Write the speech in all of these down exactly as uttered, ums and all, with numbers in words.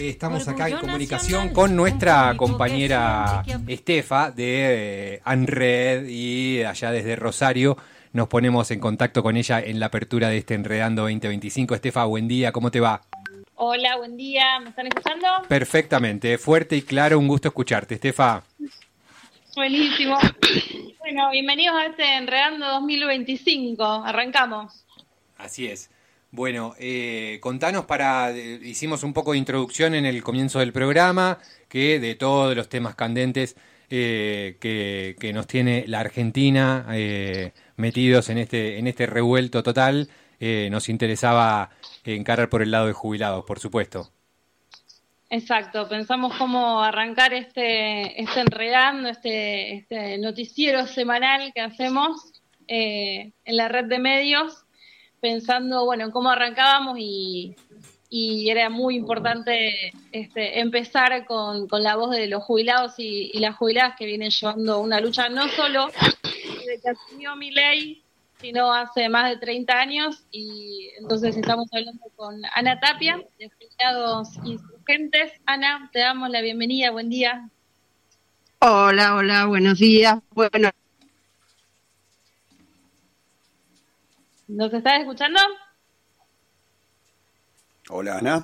Estamos acá en comunicación con nuestra compañera Estefa de eh, ANRED y allá desde Rosario nos ponemos en contacto con ella en la apertura de este Enredando veinte veinticinco. Estefa, buen día, ¿cómo te va? Hola, buen día, ¿me están escuchando? Perfectamente, fuerte y claro, un gusto escucharte, Estefa. Buenísimo. Bueno, bienvenidos a este Enredando dos mil veinticinco, arrancamos. Así es. Bueno, eh, contanos para, eh, hicimos un poco de introducción en el comienzo del programa, que de todos los temas candentes eh, que, que nos tiene la Argentina eh, metidos en este, en este revuelto total, eh, nos interesaba encarar por el lado de jubilados, por supuesto. Exacto, pensamos cómo arrancar este, este Enredando, este, este noticiero semanal que hacemos eh, en la red de medios, pensando, bueno, en cómo arrancábamos y, y era muy importante este, empezar con, con la voz de los jubilados y, y las jubiladas que vienen llevando una lucha no solo desde que asumió Milei, sino hace más de treinta años, y entonces estamos hablando con Ana Tapia, de Jubilados Insurgentes. Ana, te damos la bienvenida, buen día. Hola, hola, buenos días. Bueno, ¿nos estás escuchando? Hola, Ana.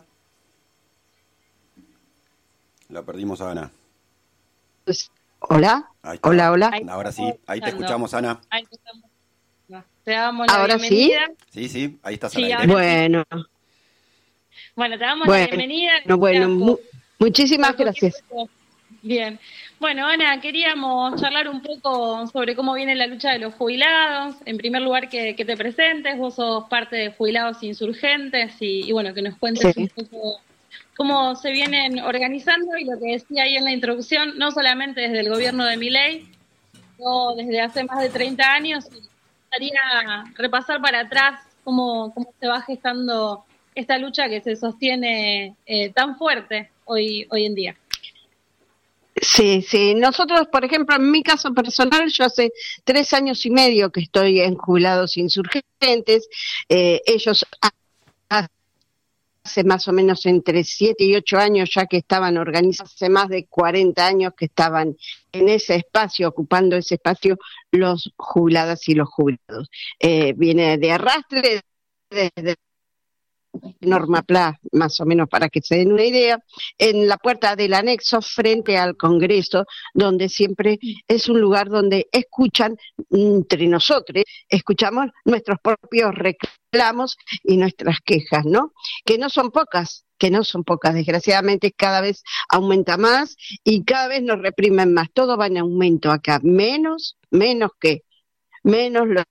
La perdimos a Ana. pues, hola, Ahí está. hola, hola. Ahí Ahora sí, estamos ahí te escuchando. escuchamos, Ana. Ahí te estamos. Te damos la ¿Ahora bienvenida. Sí, sí, ahí estás Sí, al aire. ahora- Bueno, Bueno, te damos Bueno, la bienvenida. no, bueno, mu- muchísimas Por gracias. supuesto. Bien. Bueno, Ana, queríamos charlar un poco sobre cómo viene la lucha de los jubilados. En primer lugar, que, que te presentes. Vos sos parte de Jubilados Insurgentes y, y bueno, que nos cuentes Sí. un poco cómo se vienen organizando y lo que decía ahí en la introducción, no solamente desde el gobierno de Milei, sino desde hace más de treinta años. Y me gustaría repasar para atrás cómo, cómo se va gestando esta lucha que se sostiene eh, tan fuerte hoy, hoy en día. Sí, sí. Nosotros, por ejemplo, en mi caso personal, yo hace tres años y medio que estoy en Jubilados Insurgentes. Eh, ellos ha- hace más o menos entre siete y ocho años ya que estaban organizados, hace más de cuarenta años que estaban en ese espacio, ocupando ese espacio, los jubiladas y los jubilados. Eh, viene de arrastre desde Norma Pla, más o menos para que se den una idea, en la puerta del anexo frente al Congreso, donde siempre es un lugar donde escuchan, entre nosotros, escuchamos nuestros propios reclamos y nuestras quejas, ¿no? Que no son pocas, que no son pocas, desgraciadamente cada vez aumenta más y cada vez nos reprimen más, todo va en aumento acá, menos, menos que, menos los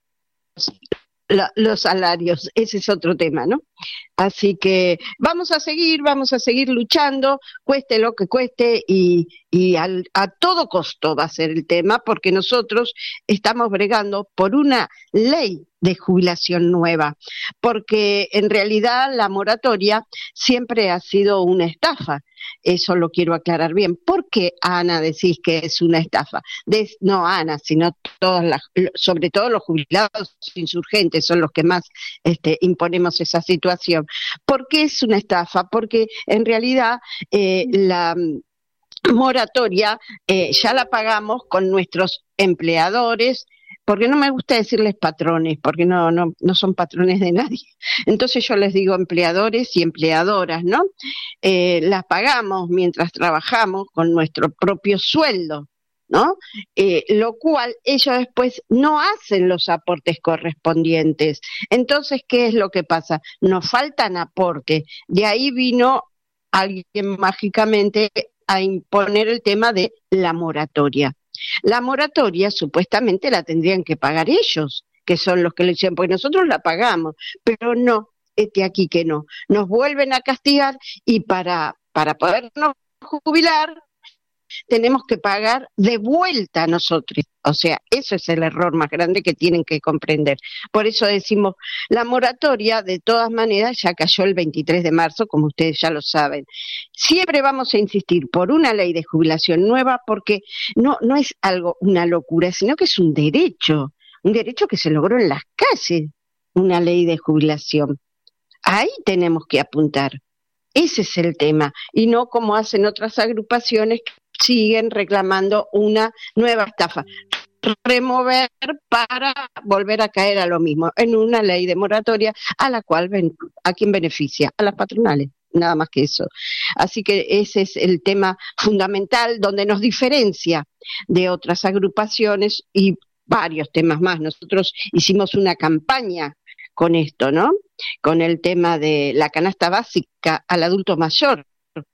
La- los salarios, ese es otro tema, ¿no? Así que vamos a seguir, vamos a seguir luchando, cueste lo que cueste y, y al, a todo costo va a ser el tema, porque nosotros estamos bregando por una ley de jubilación nueva, porque en realidad la moratoria siempre ha sido una estafa. Eso lo quiero aclarar bien. ¿Por qué, Ana, decís que es una estafa? De, no Ana, sino todas las, sobre todo los jubilados insurgentes son los que más este, imponemos esa situación. ¿Por qué es una estafa? Porque en realidad eh, la moratoria eh, ya la pagamos con nuestros empleadores, porque no me gusta decirles patrones, porque no, no, no son patrones de nadie. Entonces yo les digo empleadores y empleadoras, ¿no? Eh, las pagamos mientras trabajamos con nuestro propio sueldo, ¿no? Eh, lo cual ellos después no hacen los aportes correspondientes. Entonces, ¿qué es lo que pasa? Nos faltan aportes. De ahí vino alguien mágicamente a imponer el tema de la moratoria. La moratoria supuestamente la tendrían que pagar ellos, que son los que lo hicieron, porque nosotros la pagamos, pero no, este aquí que no. Nos vuelven a castigar y para, para podernos jubilar tenemos que pagar de vuelta a nosotros. O sea, eso es el error más grande que tienen que comprender. Por eso decimos, la moratoria de todas maneras ya cayó el veintitrés de marzo, como ustedes ya lo saben. Siempre vamos a insistir por una ley de jubilación nueva porque no, no es algo, una locura, sino que es un derecho, un derecho que se logró en las calles, una ley de jubilación. Ahí tenemos que apuntar. Ese es el tema, y no como hacen otras agrupaciones que siguen reclamando una nueva estafa. Remover para volver a caer a lo mismo, en una ley de moratoria a la cual, ¿a quién beneficia? A las patronales, nada más que eso. Así que ese es el tema fundamental donde nos diferencia de otras agrupaciones y varios temas más. Nosotros hicimos una campaña con esto, ¿no? Con el tema de la canasta básica al adulto mayor,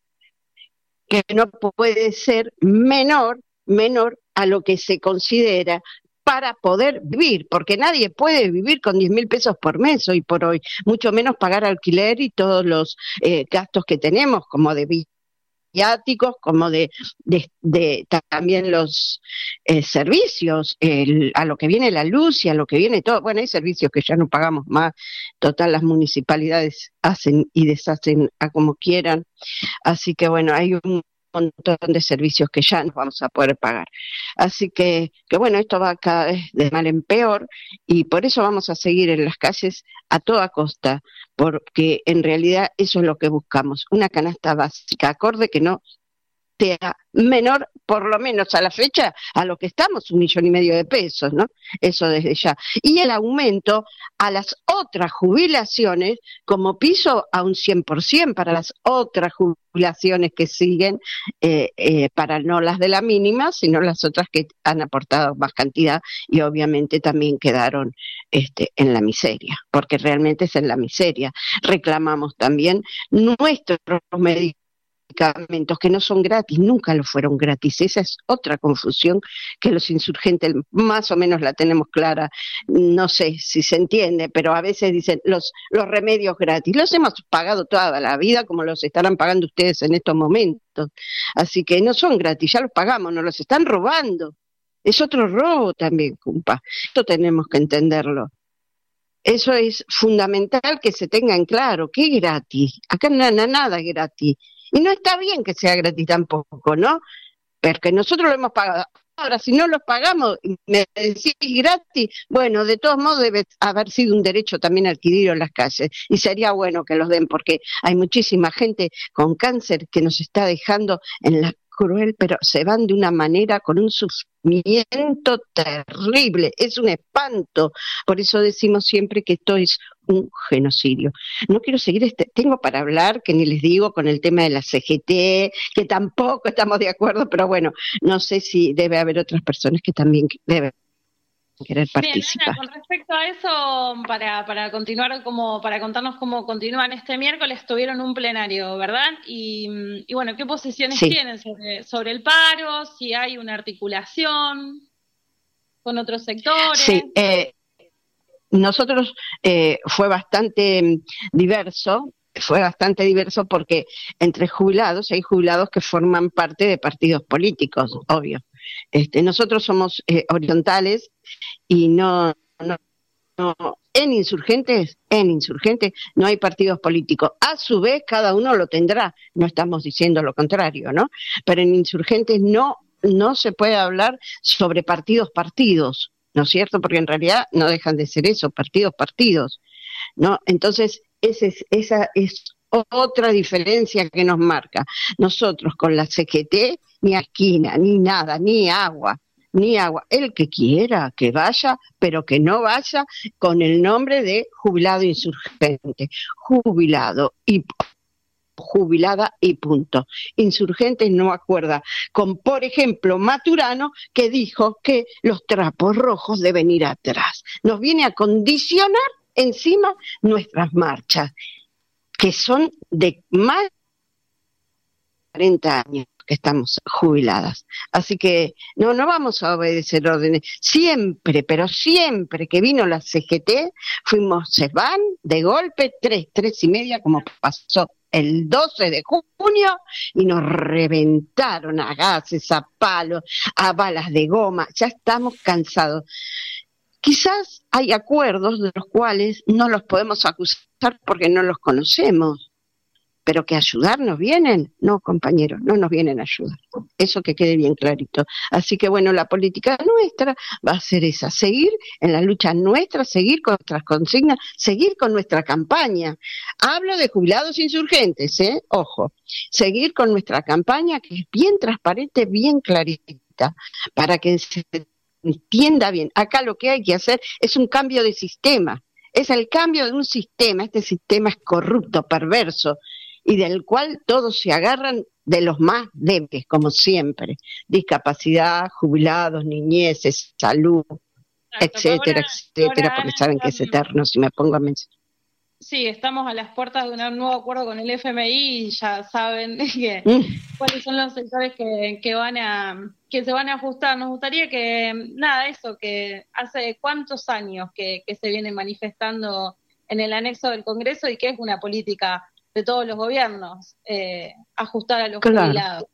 que no puede ser menor, menor a lo que se considera para poder vivir, porque nadie puede vivir con diez mil pesos por mes hoy por hoy, mucho menos pagar alquiler y todos los eh, gastos que tenemos, como de viáticos, como de, de, de también los eh, servicios, el, a lo que viene la luz y a lo que viene todo. Bueno, hay servicios que ya no pagamos más, total las municipalidades hacen y deshacen a como quieran, así que bueno, hay un montón de servicios que ya no vamos a poder pagar. Así que, que bueno, esto va cada vez de mal en peor y por eso vamos a seguir en las calles a toda costa, porque en realidad eso es lo que buscamos, una canasta básica acorde que no sea menor, por lo menos a la fecha, a lo que estamos, un millón y medio de pesos, ¿no? Eso desde ya. Y el aumento a las otras jubilaciones como piso a un cien por ciento para las otras jubilaciones que siguen, eh, eh, para no las de la mínima, sino las otras que han aportado más cantidad y obviamente también quedaron este, en la miseria, porque realmente es en la miseria. Reclamamos también nuestros medicamentos medicamentos que no son gratis, nunca lo fueron gratis. Esa es otra confusión que los insurgentes más o menos la tenemos clara, no sé si se entiende, pero a veces dicen los, los remedios gratis, los hemos pagado toda la vida como los estarán pagando ustedes en estos momentos, así que no son gratis, ya los pagamos, nos los están robando, es otro robo también, compa, esto tenemos que entenderlo. Eso es fundamental que se tenga en claro, que es gratis, acá nada, nada es gratis. Y no está bien que sea gratis tampoco, ¿no? Porque nosotros lo hemos pagado. Ahora, si no los pagamos, me decís gratis, bueno, de todos modos debe haber sido un derecho también adquirido en las calles. Y sería bueno que los den, porque hay muchísima gente con cáncer que nos está dejando en la cruel, pero se van de una manera con un sufrimiento terrible, es un espanto. Por eso decimos siempre que esto es un genocidio. No quiero seguir, este, tengo para hablar, que ni les digo, con el tema de la C G T, que tampoco estamos de acuerdo, pero bueno, no sé si debe haber otras personas que también deben querer participar. Bien, Ana, con respecto a eso, para, para continuar, como para contarnos cómo continúan este miércoles, tuvieron un plenario, ¿verdad? Y, y bueno, ¿qué posiciones sí. tienen sobre, sobre el paro? Si hay una articulación con otros sectores. Sí, eh, nosotros eh, fue bastante diverso, fue bastante diverso porque entre jubilados hay jubilados que forman parte de partidos políticos, obvio. Este, nosotros somos eh, horizontales y no, no, no, en insurgentes, en insurgentes no hay partidos políticos. A su vez cada uno lo tendrá, no estamos diciendo lo contrario, ¿no? Pero en insurgentes no, no se puede hablar sobre partidos, partidos, ¿no es cierto? Porque en realidad no dejan de ser eso, partidos, partidos, ¿no? Entonces, ese es, esa es otra diferencia que nos marca. Nosotros con la C G T, ni esquina, ni nada, ni agua, ni agua. El que quiera que vaya, pero que no vaya con el nombre de jubilado insurgente. Jubilado y jubilada y punto. Insurgentes no acuerda con, por ejemplo, Maturano, que dijo que los trapos rojos deben ir atrás. Nos viene a condicionar encima nuestras marchas, que son de más de cuarenta años que estamos jubiladas. Así que no, no vamos a obedecer órdenes. Siempre, pero siempre que vino la C G T, fuimos, se van de golpe, tres, tres y media, como pasó el doce de junio, y nos reventaron a gases, a palos, a balas de goma. Ya estamos cansados. Quizás hay acuerdos de los cuales no los podemos acusar porque no los conocemos, pero que ayudarnos vienen, no, compañeros, no nos vienen a ayudar. Eso que quede bien clarito. Así que bueno, la política nuestra va a ser esa, seguir en la lucha nuestra, seguir con nuestras consignas, seguir con nuestra campaña. Hablo de jubilados insurgentes, ¿eh? Ojo, seguir con nuestra campaña que es bien transparente, bien clarita, para que se entienda bien. Acá lo que hay que hacer es un cambio de sistema, es el cambio de un sistema, este sistema es corrupto, perverso, y del cual todos se agarran de los más débiles, como siempre, discapacidad, jubilados, niñeces, salud, Exacto, etcétera, ahora, etcétera, ahora porque Ana, saben que es eterno si me pongo a mencionar. sí, estamos a las puertas de un nuevo acuerdo con el F M I y ya saben que Mm. cuáles son los sectores que, que van a que se van a ajustar. Nos gustaría que, nada, eso, que hace cuántos años que, que se viene manifestando en el anexo del Congreso y que es una política de todos los gobiernos, eh, ajustar a los Claro. jubilados.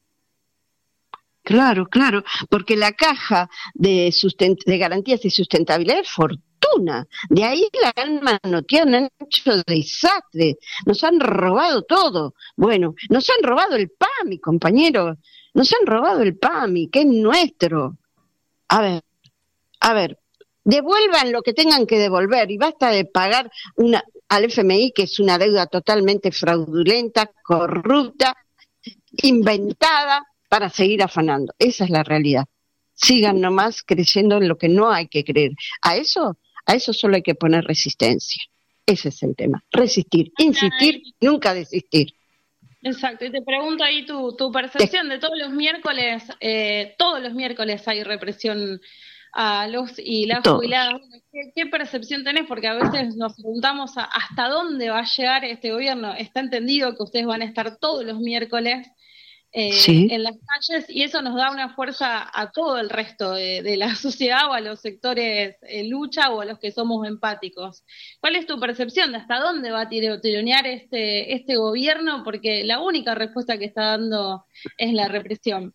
Claro, claro, porque la caja de, sustent- de garantías y sustentabilidad es fortuna. De ahí la gran manoteada, han hecho desastre, nos han robado todo. Bueno, nos han robado el PAMI, compañeros, nos han robado el PAMI, que es nuestro. A ver, a ver, devuelvan lo que tengan que devolver y basta de pagar una al F M I, que es una deuda totalmente fraudulenta, corrupta, inventada para seguir afanando. Esa es la realidad. Sigan nomás creyendo en lo que no hay que creer. A eso, a eso solo hay que poner resistencia. Ese es el tema. Resistir, insistir, nunca desistir. Exacto, y te pregunto ahí tu, tu percepción de todos los miércoles, eh, todos los miércoles hay represión a los y las Todos. jubiladas. ¿Qué, qué percepción tenés? Porque a veces nos preguntamos a, hasta dónde va a llegar este gobierno. Está entendido que ustedes van a estar todos los miércoles eh, Sí. en las calles y eso nos da una fuerza a todo el resto de, de la sociedad o a los sectores eh, lucha o a los que somos empáticos. ¿Cuál es tu percepción de hasta dónde va a tiro- tironear este, este gobierno? Porque la única respuesta que está dando es la represión.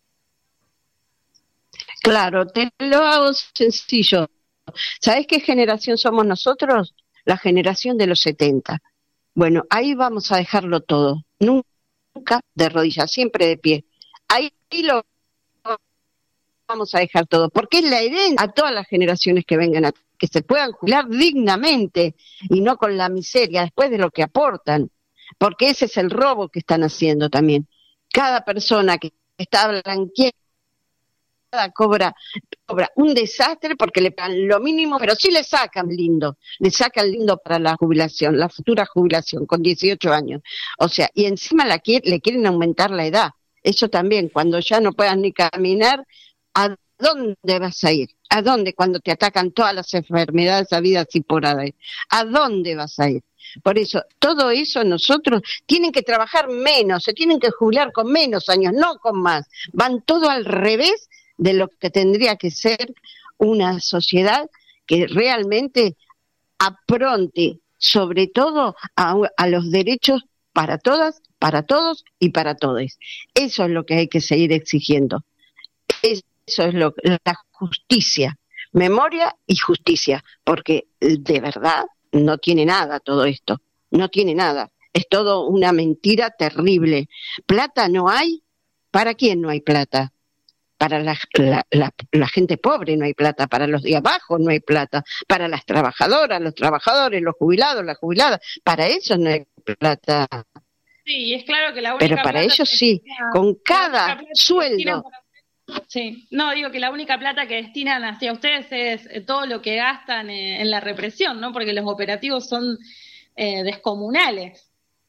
Claro, te lo hago sencillo. ¿Sabés qué generación somos nosotros? La generación de los setenta. Bueno, ahí vamos a dejarlo todo. Nunca de rodillas, siempre de pie. Ahí lo vamos a dejar todo, porque es la herencia a todas las generaciones que vengan, a que se puedan jubilar dignamente y no con la miseria después de lo que aportan, porque ese es el robo que están haciendo también. Cada persona que está blanqueada cobra cobra un desastre porque le pagan lo mínimo, pero sí le sacan lindo, le sacan lindo para la jubilación, la futura jubilación con dieciocho años. O sea, y encima la quiere, le quieren aumentar la edad. Eso también, cuando ya no puedas ni caminar, ¿a dónde vas a ir? ¿A dónde cuando te atacan todas las enfermedades habidas y por haber? ¿A dónde vas a ir? Por eso, todo eso nosotros tienen que trabajar menos, se tienen que jubilar con menos años, no con más. Van todo al revés de lo que tendría que ser una sociedad que realmente apronte, sobre todo a, a los derechos para todas, para todos y para todos. Eso es lo que hay que seguir exigiendo. Eso es lo, la justicia, memoria y justicia, porque de verdad no tiene nada todo esto, no tiene nada. Es todo una mentira terrible. Plata no hay. ¿Para quién no hay plata? Para la, la, la, la gente pobre no hay plata, para los de abajo no hay plata, para las trabajadoras, los trabajadores, los jubilados, las jubiladas, para eso no hay plata. Sí, es claro que la única Pero para plata ellos que sí, destina- con la cada única plata que sueldo. destinan para- Sí, no, digo que la única plata que destinan hacia ustedes es eh, todo lo que gastan eh, en la represión, ¿no? Porque los operativos son eh, descomunales.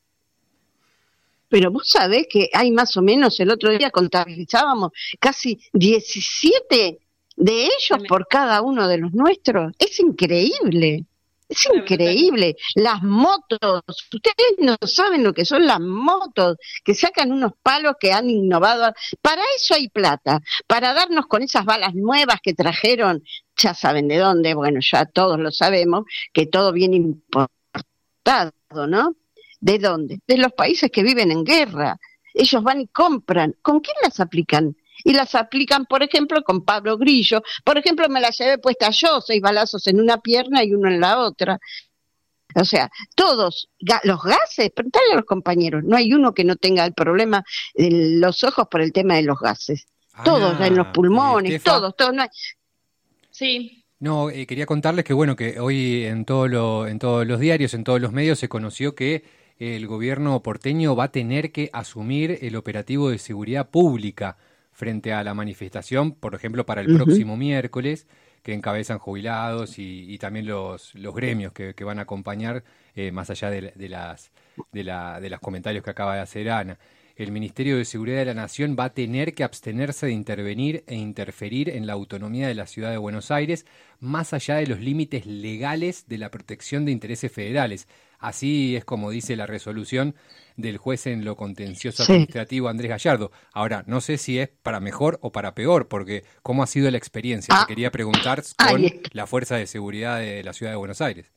Pero vos sabés que hay más o menos, el otro día contabilizábamos casi diecisiete de ellos por cada uno de los nuestros. Es increíble, es increíble. Las motos, ustedes no saben lo que son las motos, que sacan unos palos que han innovado. Para eso hay plata, para darnos con esas balas nuevas que trajeron, ya saben de dónde, bueno, ya todos lo sabemos, que todo viene importado, ¿no? ¿De dónde? De los países que viven en guerra. Ellos van y compran. ¿Con quién las aplican? Y las aplican, por ejemplo, con Pablo Grillo. Por ejemplo, me la llevé puesta yo, seis balazos en una pierna y uno en la otra. O sea, todos, ga- los gases, preguntale a los compañeros, no hay uno que no tenga el problema de los ojos por el tema de los gases. Todos, en los Ana, eh, pulmones, Estefa. todos, todos. No hay- Sí, No, eh, quería contarles que bueno, que hoy en todo lo, en todos los diarios, en todos los medios se conoció que el gobierno porteño va a tener que asumir el operativo de seguridad pública frente a la manifestación, por ejemplo, para el Ujú. próximo miércoles, que encabezan jubilados y, y también los, los gremios que, que van a acompañar, eh, más allá de, de las de, la, de los comentarios que acaba de hacer Ana. El Ministerio de Seguridad de la Nación va a tener que abstenerse de intervenir e interferir en la autonomía de la Ciudad de Buenos Aires, más allá de los límites legales de la protección de intereses federales. Así es como dice la resolución del juez en lo contencioso Sí. administrativo Andrés Gallardo. Ahora, no sé si es para mejor o para peor, porque ¿cómo ha sido la experiencia? Ah, Te quería preguntar ahí con está. la Fuerza de Seguridad de la Ciudad de Buenos Aires.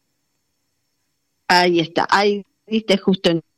Ahí está, ahí diste justo en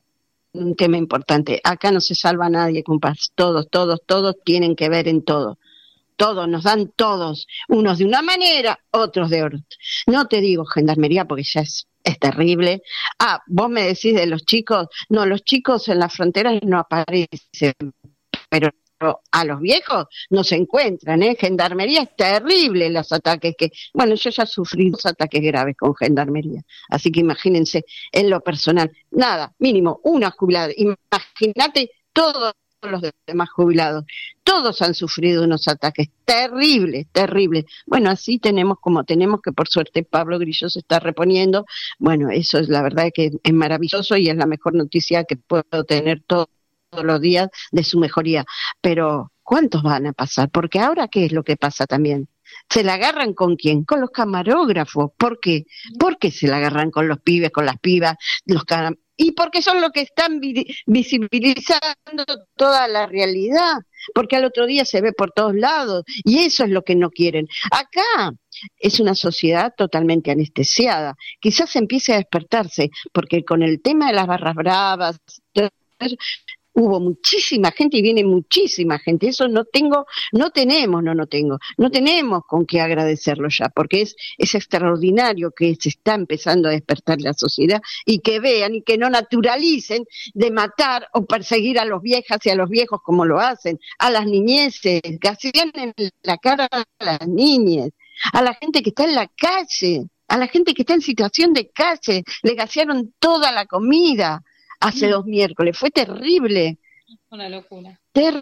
un tema importante. Acá no se salva nadie, compas. Todos, todos, todos tienen que ver en todo. Todos, nos dan todos. Unos de una manera, otros de otra. No te digo gendarmería porque ya es, es terrible. Ah, vos me decís de los chicos. No, los chicos en las fronteras no aparecen. Pero a los viejos no se encuentran, ¿eh? Gendarmería es terrible los ataques que... Bueno, yo ya sufrí dos ataques graves con gendarmería, así que imagínense en lo personal. Nada, mínimo, una jubilada. Imagínate todos los demás jubilados. Todos han sufrido unos ataques terribles, terribles. Bueno, así tenemos como tenemos, que por suerte Pablo Grillo se está reponiendo. Bueno, eso es la verdad que es maravilloso y es la mejor noticia que puedo tener todo todos los días de su mejoría, pero ¿cuántos van a pasar? Porque ahora, ¿qué es lo que pasa también? ¿Se la agarran con quién? Con los camarógrafos. ¿Por qué? ¿Por qué se la agarran con los pibes, con las pibas? Los cam- y porque son los que están vi- visibilizando toda la realidad, porque al otro día se ve por todos lados, y eso es lo que no quieren. Acá es una sociedad totalmente anestesiada, quizás empiece a despertarse, porque con el tema de las barras bravas, todo eso, hubo muchísima gente y viene muchísima gente. Eso no tengo, no tenemos, no, no tengo, no tenemos con qué agradecerlo ya, porque es, es extraordinario que se está empezando a despertar la sociedad y que vean y que no naturalicen de matar o perseguir a los viejas y a los viejos como lo hacen, a las niñeces, que hacían en la cara a las niñas, a la gente que está en la calle, a la gente que está en situación de calle, le gasearon toda la comida. Hace dos miércoles, fue terrible, una locura.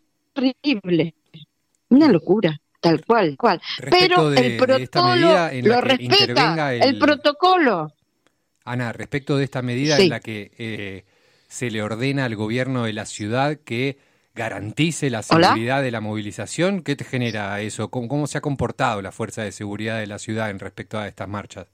terrible, una locura, tal cual, cual. Respecto Pero de, el de esta protocolo medida en la lo que respeta, intervenga el... el... protocolo. Ana, respecto de esta medida Sí. en la que eh, se le ordena al gobierno de la ciudad que garantice la ¿Hola? seguridad de la movilización, ¿qué te genera eso? ¿Cómo, cómo se ha comportado la Fuerza de Seguridad de la ciudad en respecto a estas marchas?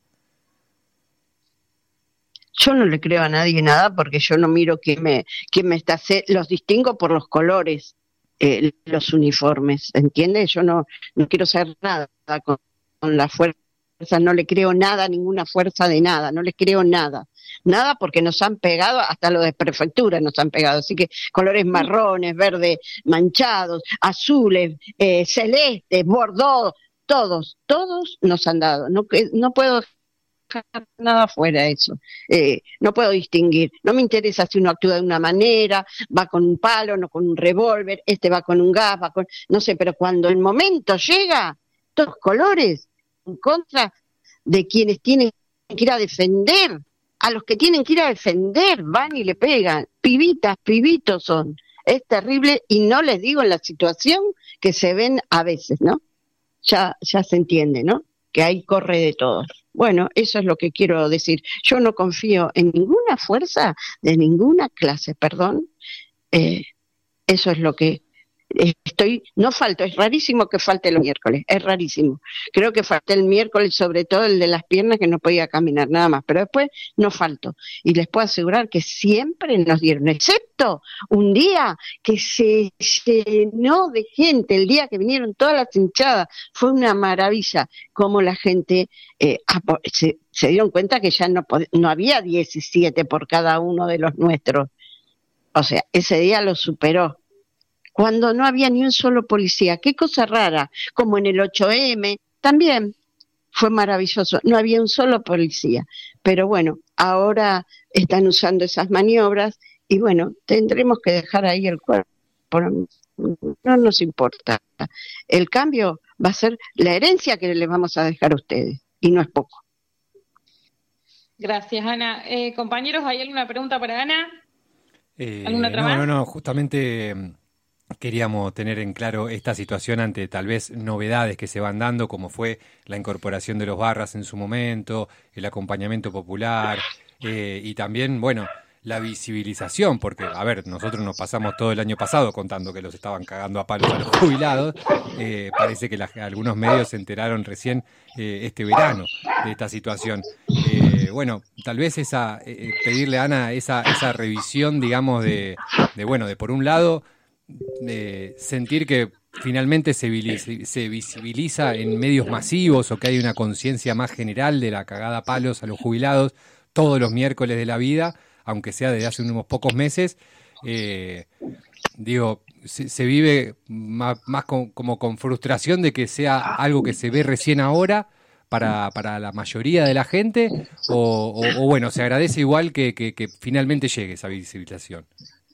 Yo no le creo a nadie nada porque yo no miro quién me, quién me está, se- los distingo por los colores, eh, los uniformes, ¿entiendes? Yo no, no quiero saber nada con, con la fuerza, no le creo nada a ninguna fuerza de nada, no les creo nada, nada porque nos han pegado, hasta lo de prefectura nos han pegado, así que colores marrones, verdes manchados, azules, eh, celestes, bordeaux, todos, todos nos han dado, no, que- no puedo nada fuera de eso, eh, no puedo distinguir, no me interesa si uno actúa de una manera, va con un palo, no con un revólver, este va con un gas, va con, no sé, pero cuando el momento llega, todos colores en contra de quienes tienen que ir a defender, a los que tienen que ir a defender, van y le pegan, pibitas, pibitos son, es terrible y no les digo en la situación que se ven a veces, ¿no? Ya, ya se entiende, ¿no? Que ahí corre de todo. Bueno, eso es lo que quiero decir. Yo no confío en ninguna fuerza de ninguna clase, perdón. Eh, eso es lo que eh, estoy, no falto, es rarísimo que falte el miércoles, es rarísimo. Creo que falté el miércoles, sobre todo el de las piernas, que no podía caminar nada más, pero después no falto. Y les puedo asegurar que siempre nos dieron, excepto un día que se llenó de gente, el día que vinieron todas las hinchadas, fue una maravilla cómo la gente eh, apo- se, se dieron cuenta que ya no, pod- no había diecisiete por cada uno de los nuestros. O sea, ese día lo superó. Cuando no había ni un solo policía, qué cosa rara, como en el ocho eme, también, fue maravilloso, no había un solo policía, pero bueno, ahora están usando esas maniobras y bueno, tendremos que dejar ahí el cuerpo, no nos importa, el cambio va a ser la herencia que les vamos a dejar a ustedes, y no es poco. Gracias, Ana. Eh, compañeros, ¿hay alguna pregunta para Ana? Eh, ¿Alguna otra no, más? no, no, justamente mm, queríamos tener en claro esta situación ante tal vez novedades que se van dando, como fue la incorporación de los barras en su momento, el acompañamiento popular eh, y también, bueno, la visibilización, porque, a ver, nosotros nos pasamos todo el año pasado contando que los estaban cagando a palos a los jubilados, eh, parece que la- algunos medios se enteraron recién eh, este verano de esta situación. Eh, bueno, tal vez esa eh, pedirle a Ana esa, esa revisión, digamos, de, de, bueno, de por un lado, eh, sentir que finalmente se, vili- se visibiliza en medios masivos o que hay una conciencia más general de la cagada a palos a los jubilados todos los miércoles de la vida, aunque sea desde hace unos pocos meses, eh, digo, se, se vive más, más con- como con frustración de que sea algo que se ve recién ahora para, para la mayoría de la gente, o, o- o bueno, se agradece igual que, que- que finalmente llegue esa visibilización.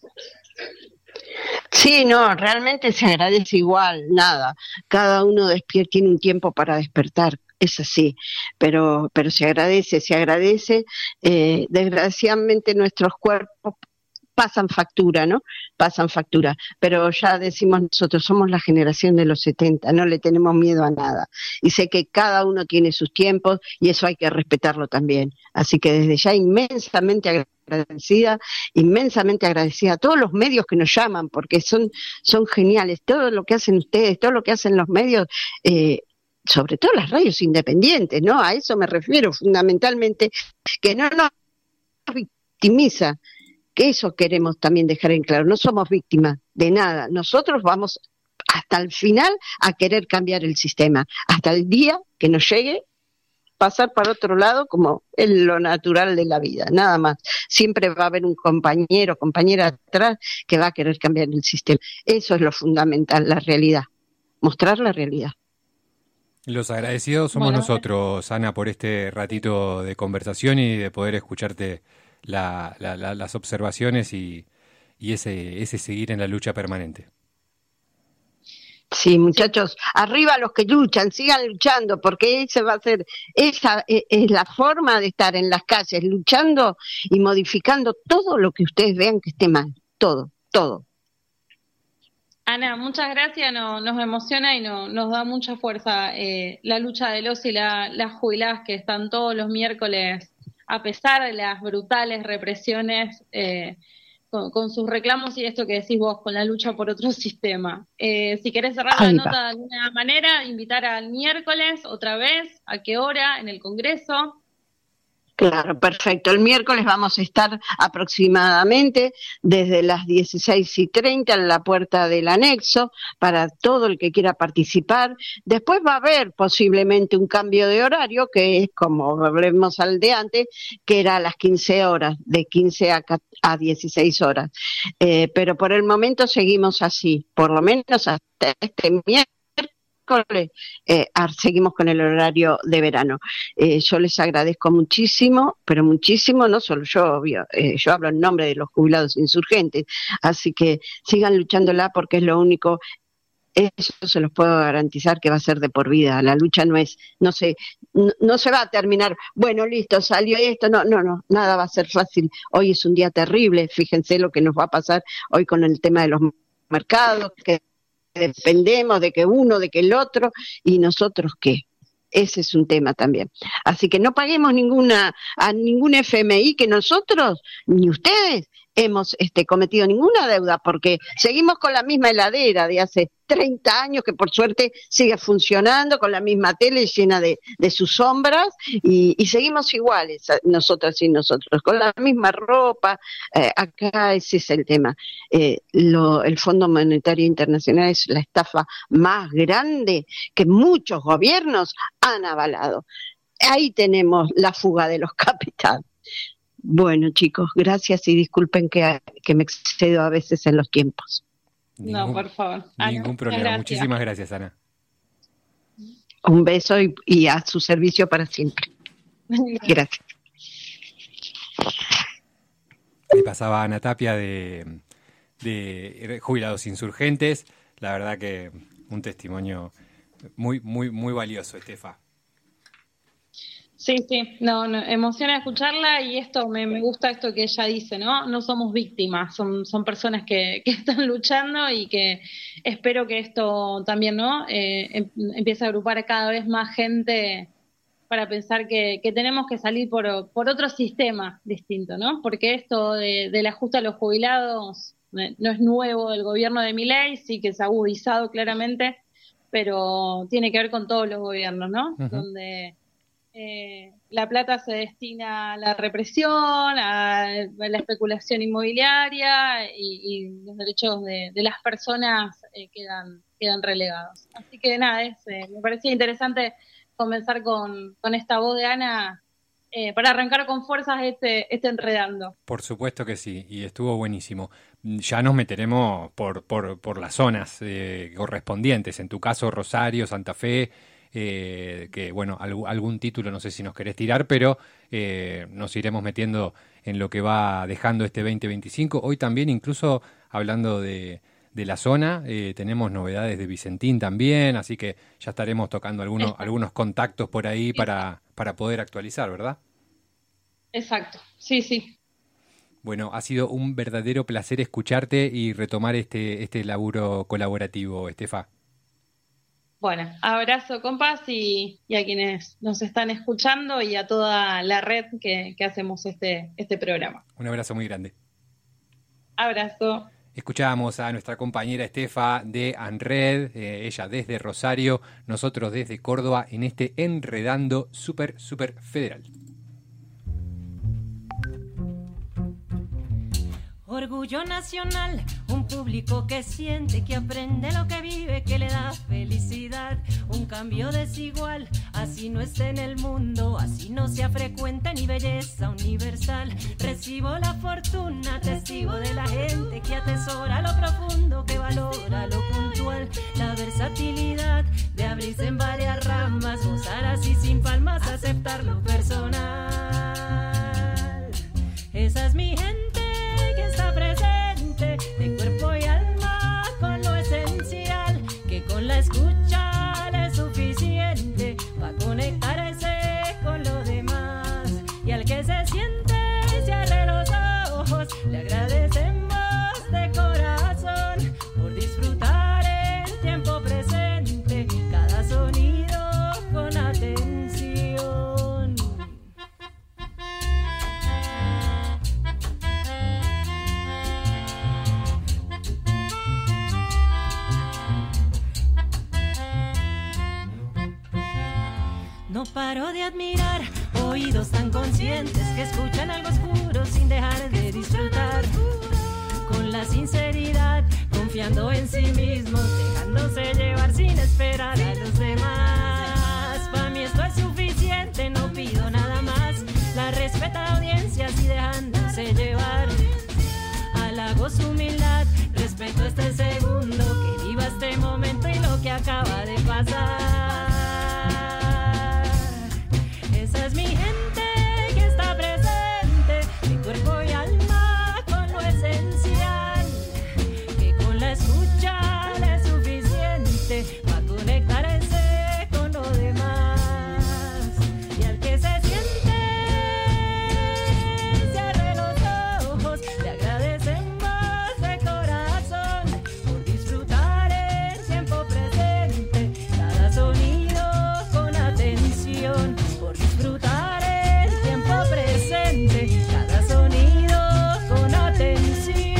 Sí, no, realmente se agradece igual, nada. Cada uno despier- tiene un tiempo para despertar, es así, pero, pero se agradece, se agradece. Eh, desgraciadamente nuestros cuerpos pasan factura, ¿no? Pasan factura, pero ya decimos nosotros, somos la generación de los setenta, no le tenemos miedo a nada. Y sé que cada uno tiene sus tiempos y eso hay que respetarlo también. Así que desde ya inmensamente agradecida, inmensamente agradecida a todos los medios que nos llaman, porque son, son geniales, todo lo que hacen ustedes, todo lo que hacen los medios, eh, sobre todo las radios independientes, ¿no? A eso me refiero fundamentalmente, que no nos victimiza, que eso queremos también dejar en claro, no somos víctimas de nada, nosotros vamos hasta el final a querer cambiar el sistema, hasta el día que nos llegue pasar para otro lado como es lo natural de la vida, nada más. Siempre va a haber un compañero, compañera atrás que va a querer cambiar el sistema. Eso es lo fundamental, la realidad, mostrar la realidad. Los agradecidos somos Bueno, nosotros, Ana, por este ratito de conversación y de poder escucharte la- la- la- las observaciones y, y ese, ese seguir en la lucha permanente. Sí, sí, muchachos, arriba los que luchan, sigan luchando, porque ese va a ser, esa e- es la forma de estar en las calles, luchando y modificando todo lo que ustedes vean que esté mal, todo, todo. Ana, muchas gracias, no- nos emociona y no- nos da mucha fuerza eh, la lucha de los y la- las jubiladas que están todos los miércoles, a pesar de las brutales represiones, eh, con, con sus reclamos y esto que decís vos, con la lucha por otro sistema. Eh, si querés cerrar la Ahí va. nota de alguna manera, invitar al miércoles otra vez, ¿a qué hora? En el Congreso. Claro, perfecto. El miércoles vamos a estar aproximadamente desde las dieciséis y treinta en la puerta del anexo para todo el que quiera participar. Después va a haber posiblemente un cambio de horario, que es como volvemos al de antes, que era a las quince horas, de quince a, ca- a dieciséis horas. Eh, pero por el momento seguimos así, por lo menos hasta este miércoles. Eh, ah, seguimos con el horario de verano. Eh, yo les agradezco muchísimo, pero muchísimo, no solo yo, obvio, eh, yo hablo en nombre de los jubilados insurgentes, así que sigan luchándola porque es lo único, eso se los puedo garantizar que va a ser de por vida. La lucha no es, no se, no, no se va a terminar, bueno, listo, salió esto, no, no, no, nada va a ser fácil. Hoy es un día terrible, fíjense lo que nos va a pasar hoy con el tema de los mercados, que dependemos de que uno, de que el otro, y nosotros qué. Ese es un tema también. Así que no paguemos ninguna a ningún F M I que nosotros, ni ustedes, hemos este, cometido ninguna deuda, porque seguimos con la misma heladera de hace treinta años, que por suerte sigue funcionando, con la misma tele llena de, de sus sombras, y, y seguimos iguales, nosotras y nosotros, con la misma ropa. Eh, acá ese es el tema. Eh, lo, el Fondo Monetario Internacional es la estafa más grande que muchos gobiernos han avalado. Ahí tenemos la fuga de los capitales. Bueno, chicos, gracias y disculpen que, que me excedo a veces en los tiempos. No, Ningún, por favor. Ana, ningún muchas problema. gracias. Muchísimas gracias, Ana. Un beso y, y a su servicio para siempre. Gracias. Le pasaba a Ana Tapia de, de Jubilados Insurgentes. La verdad que un testimonio muy, muy, muy valioso, Estefa. Sí, sí, no, no, emociona escucharla y esto, me, me gusta esto que ella dice, ¿no? No somos víctimas, son, son personas que, que están luchando y que espero que esto también, ¿no? Eh, em, empiece a agrupar a cada vez más gente para pensar que, que tenemos que salir por, por otro sistema distinto, ¿no? Porque esto de, del ajuste a los jubilados eh, no es nuevo del gobierno de Milei, sí que se ha agudizado claramente, pero tiene que ver con todos los gobiernos, ¿no? Uh-huh. Donde eh, la plata se destina a la represión, a, a la especulación inmobiliaria y, y los derechos de, de las personas eh, quedan, quedan relegados. Así que nada, es, eh, me parecía interesante comenzar con, con esta voz de Ana eh, para arrancar con fuerzas este, este enredando. Por supuesto que sí, y estuvo buenísimo. Ya nos meteremos por, por, por las zonas eh, correspondientes, en tu caso Rosario, Santa Fe, eh, que bueno, alg- algún título no sé si nos querés tirar, pero eh, nos iremos metiendo en lo que va dejando este veinte veinticinco. Hoy también incluso hablando de... de la zona, eh, tenemos novedades de Vicentín también, así que ya estaremos tocando algunos, algunos contactos por ahí para, para poder actualizar, ¿verdad? Exacto, sí, sí. Bueno, ha sido un verdadero placer escucharte y retomar este, este laburo colaborativo, Estefa. Bueno, abrazo, compas, y, y a quienes nos están escuchando y a toda la red que, que hacemos este, este programa. Un abrazo muy grande. Abrazo. Escuchábamos a nuestra compañera Estefa de ANRED, eh, ella desde Rosario, nosotros desde Córdoba, en este Enredando Súper, Súper Federal. Orgullo nacional, un público que siente, que aprende lo que vive, que le da felicidad. Un cambio desigual, así no esté en el mundo, así no sea frecuente ni belleza universal. Recibo la fortuna, testigo de la gente que atesora lo profundo, que valora lo puntual. La versatilidad de abrirse en varias ramas, gozar así sin palmas, aceptar lo personal. Esa es mi gente que está presente de cuerpo y alma con lo esencial, que con la escucha le es suficiente para conectarse con lo demás. Y al que se siente cierre los ojos, le agradecemos de corazón por disfrutar el tiempo presente, cada sonido con atención. No paro de admirar oídos tan conscientes que escuchan algo oscuro sin dejar de disfrutar. Con la sinceridad, confiando en sí mismos, dejándose llevar sin esperar a los demás. Para mí esto es suficiente, no pido nada más. La respeta audiencias y dejándose llevar. Halago su humildad, respeto este segundo, que viva este momento y lo que acaba de pasar. Esa es mi gente que está presente, de cuerpo y alma con lo esencial, que con la escucha le es suficiente para conectarse con lo demás. Y al que se siente cierre los ojos, le agradecemos de corazón por disfrutar el tiempo presente, cada sonido con atención. Disfrutar el tiempo presente, cada sonido con atención.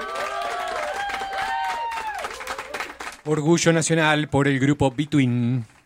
Orgullo nacional por el grupo Between.